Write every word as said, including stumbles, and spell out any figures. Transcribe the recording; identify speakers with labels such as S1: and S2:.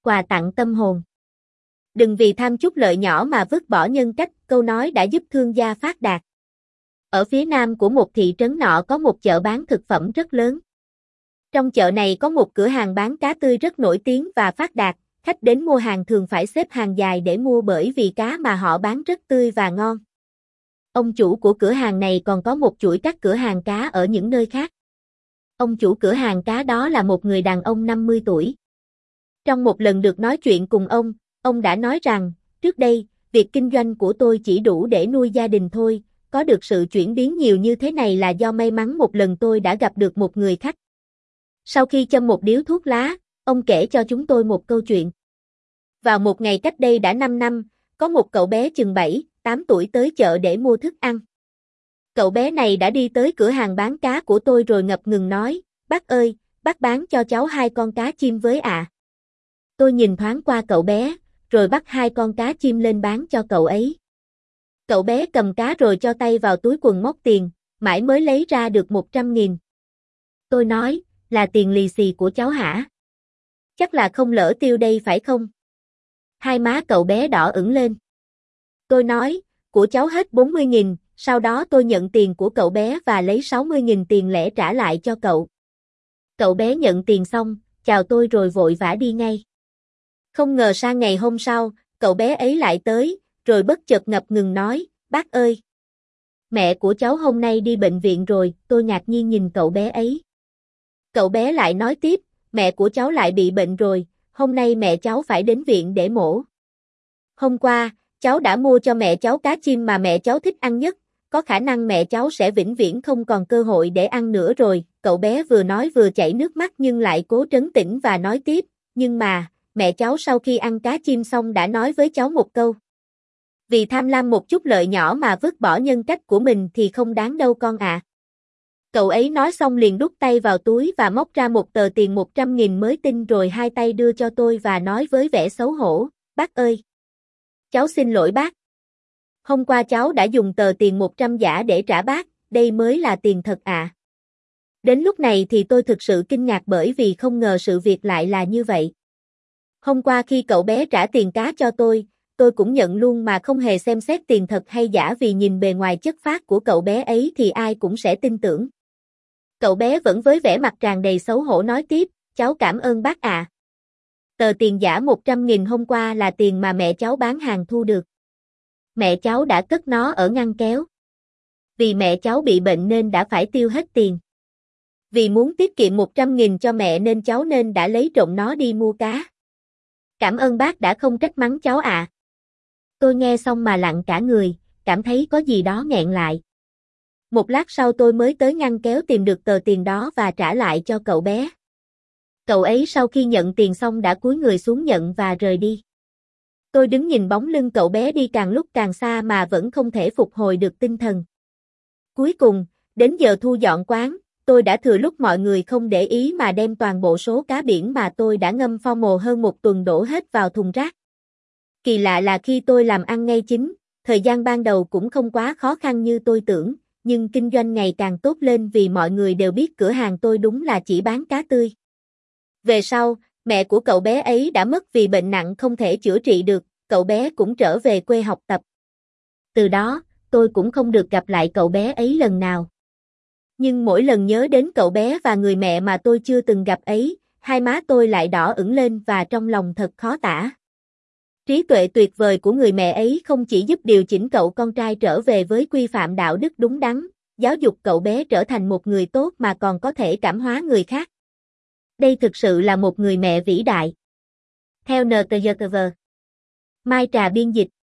S1: quà tặng tâm hồn. Đừng vì tham chút lợi nhỏ mà vứt bỏ nhân cách, câu nói đã giúp thương gia phát đạt. Ở phía nam của một thị trấn nọ có một chợ bán thực phẩm rất lớn. Trong chợ này có một cửa hàng bán cá tươi rất nổi tiếng và phát đạt, khách đến mua hàng thường phải xếp hàng dài để mua bởi vì cá mà họ bán rất tươi và ngon. Ông chủ của cửa hàng này còn có một chuỗi các cửa hàng cá ở những nơi khác. Ông chủ cửa hàng cá đó là một người đàn ông năm mươi tuổi. Trong một lần được nói chuyện cùng ông, ông đã nói rằng, trước đây, việc kinh doanh của tôi chỉ đủ để nuôi gia đình thôi, có được sự chuyển biến nhiều như thế này là do may mắn một lần tôi đã gặp được một người khách. Sau khi châm một điếu thuốc lá, ông kể cho chúng tôi một câu chuyện. Vào một ngày cách đây đã năm năm, có một cậu bé chừng bảy, tám tuổi tới chợ để mua thức ăn. Cậu bé này đã đi tới cửa hàng bán cá của tôi rồi ngập ngừng nói, bác ơi, bác bán cho cháu hai con cá chim với ạ. À. Tôi nhìn thoáng qua cậu bé, rồi bắt hai con cá chim lên bán cho cậu ấy. Cậu bé cầm cá rồi cho tay vào túi quần móc tiền, mãi mới lấy ra được một trăm nghìn. Tôi nói, là tiền lì xì của cháu hả? Chắc là không lỡ tiêu đây phải không? Hai má cậu bé đỏ ửng lên. Tôi nói, của cháu hết bốn mươi nghìn, sau đó tôi nhận tiền của cậu bé và lấy sáu mươi nghìn tiền lẻ trả lại cho cậu. Cậu bé nhận tiền xong, chào tôi rồi vội vã đi ngay. Không ngờ sang ngày hôm sau, cậu bé ấy lại tới, rồi bất chợt ngập ngừng nói, bác ơi! Mẹ của cháu hôm nay đi bệnh viện rồi, tôi ngạc nhiên nhìn cậu bé ấy. Cậu bé lại nói tiếp, mẹ của cháu lại bị bệnh rồi, hôm nay mẹ cháu phải đến viện để mổ. Hôm qua, cháu đã mua cho mẹ cháu cá chim mà mẹ cháu thích ăn nhất, có khả năng mẹ cháu sẽ vĩnh viễn không còn cơ hội để ăn nữa rồi. Cậu bé vừa nói vừa chảy nước mắt nhưng lại cố trấn tĩnh và nói tiếp, nhưng mà, mẹ cháu sau khi ăn cá chim xong đã nói với cháu một câu. Vì tham lam một chút lợi nhỏ mà vứt bỏ nhân cách của mình thì không đáng đâu con ạ. À. Cậu ấy nói xong liền đút tay vào túi và móc ra một tờ tiền một trăm nghìn mới tinh rồi hai tay đưa cho tôi và nói với vẻ xấu hổ, bác ơi! Cháu xin lỗi bác. Hôm qua cháu đã dùng tờ tiền một trăm giả để trả bác, đây mới là tiền thật ạ. À. Đến lúc này thì tôi thực sự kinh ngạc bởi vì không ngờ sự việc lại là như vậy. Hôm qua khi cậu bé trả tiền cá cho tôi, tôi cũng nhận luôn mà không hề xem xét tiền thật hay giả vì nhìn bề ngoài chất phác của cậu bé ấy thì ai cũng sẽ tin tưởng. Cậu bé vẫn với vẻ mặt tràn đầy xấu hổ nói tiếp, cháu cảm ơn bác ạ. À. Tờ tiền giả một trăm nghìn hôm qua là tiền mà mẹ cháu bán hàng thu được. Mẹ cháu đã cất nó ở ngăn kéo. Vì mẹ cháu bị bệnh nên đã phải tiêu hết tiền. Vì muốn tiết kiệm một trăm nghìn cho mẹ nên cháu nên đã lấy trộm nó đi mua cá. Cảm ơn bác đã không trách mắng cháu ạ. À. Tôi nghe xong mà lặng cả người, cảm thấy có gì đó nghẹn lại. Một lát sau tôi mới tới ngăn kéo tìm được tờ tiền đó và trả lại cho cậu bé. Cậu ấy sau khi nhận tiền xong đã cúi người xuống nhận và rời đi. Tôi đứng nhìn bóng lưng cậu bé đi càng lúc càng xa mà vẫn không thể phục hồi được tinh thần. Cuối cùng, đến giờ thu dọn quán, tôi đã thừa lúc mọi người không để ý mà đem toàn bộ số cá biển mà tôi đã ngâm pho mồ hơn một tuần đổ hết vào thùng rác. Kỳ lạ là khi tôi làm ăn ngay chính, thời gian ban đầu cũng không quá khó khăn như tôi tưởng, nhưng kinh doanh ngày càng tốt lên vì mọi người đều biết cửa hàng tôi đúng là chỉ bán cá tươi. Về sau, mẹ của cậu bé ấy đã mất vì bệnh nặng không thể chữa trị được, cậu bé cũng trở về quê học tập. Từ đó, tôi cũng không được gặp lại cậu bé ấy lần nào. Nhưng mỗi lần nhớ đến cậu bé và người mẹ mà tôi chưa từng gặp ấy, hai má tôi lại đỏ ửng lên và trong lòng thật khó tả. Trí tuệ tuyệt vời của người mẹ ấy không chỉ giúp điều chỉnh cậu con trai trở về với quy phạm đạo đức đúng đắn, giáo dục cậu bé trở thành một người tốt mà còn có thể cảm hóa người khác. Đây thực sự là một người mẹ vĩ đại. Theo en tê giê tê vê. Mai Trà biên dịch.